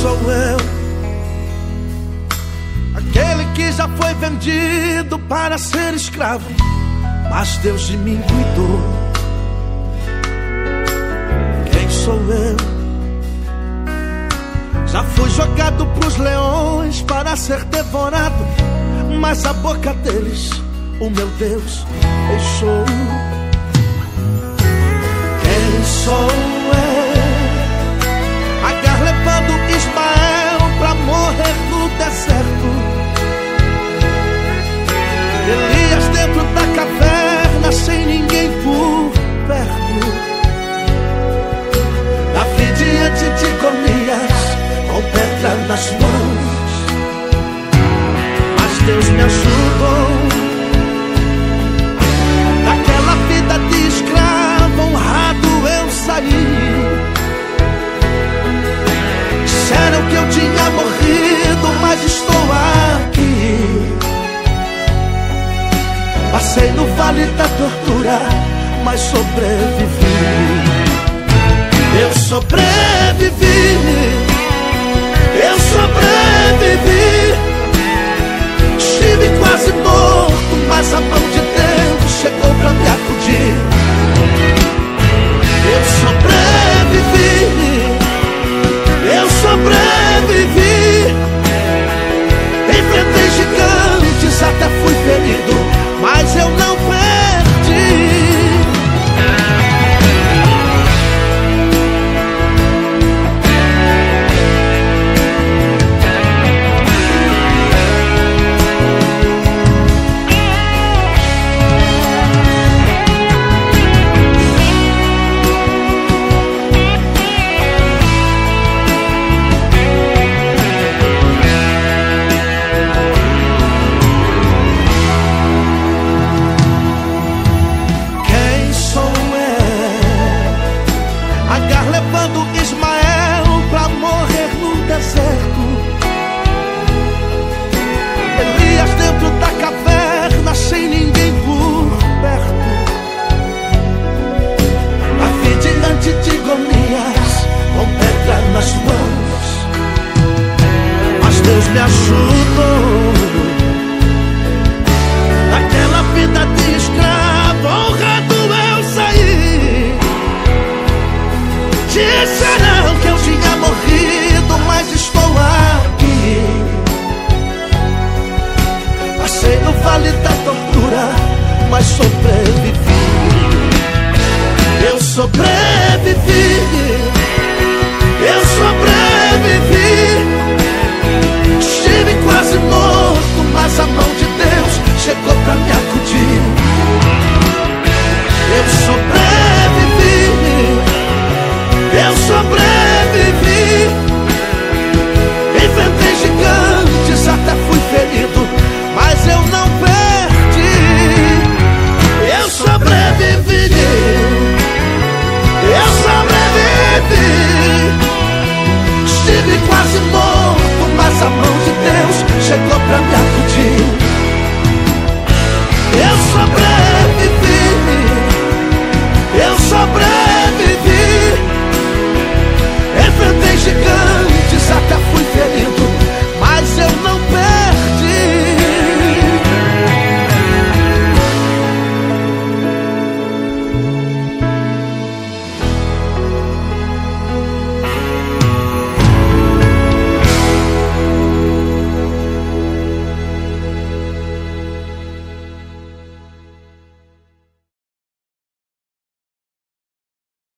sou eu, aquele que já foi vendido para ser escravo, mas Deus de mim cuidou. Quem sou eu? Já fui jogado pros leões para ser devorado, mas a boca deles o meu Deus fechou. Quem sou eu? Agar levando Ismael pra morrer no deserto, Elias dentro da caverna sem ninguém por perto, Davi diante de Golias com pedra nas mãos, mas Deus me ajudou. Daquela vida de escravo honrado eu saí. Disseram que eu tinha morrido, mas estou aqui. Passei no vale da tortura, mas sobrevivi. Eu sobrevivi. Eu sobrevivi. Estive quase morto, mas a mão de Deus chegou pra me acudir. Eu sobrevivi. Eu sobrevivi. Enfrentei gigantes, até fui ferido, mas eu não perdi. Levando Ismael pra morrer no deserto, Elias dentro da caverna sem ninguém por perto, Davi diante de Golias com pedra nas mãos, mas Deus me ajudou. Daquela vida de escravo honrado eu saí. Disseram que eu tinha morrido, mas estou aqui. Passei no vale da tortura, mas sobrevivi. Eu sobrevivi.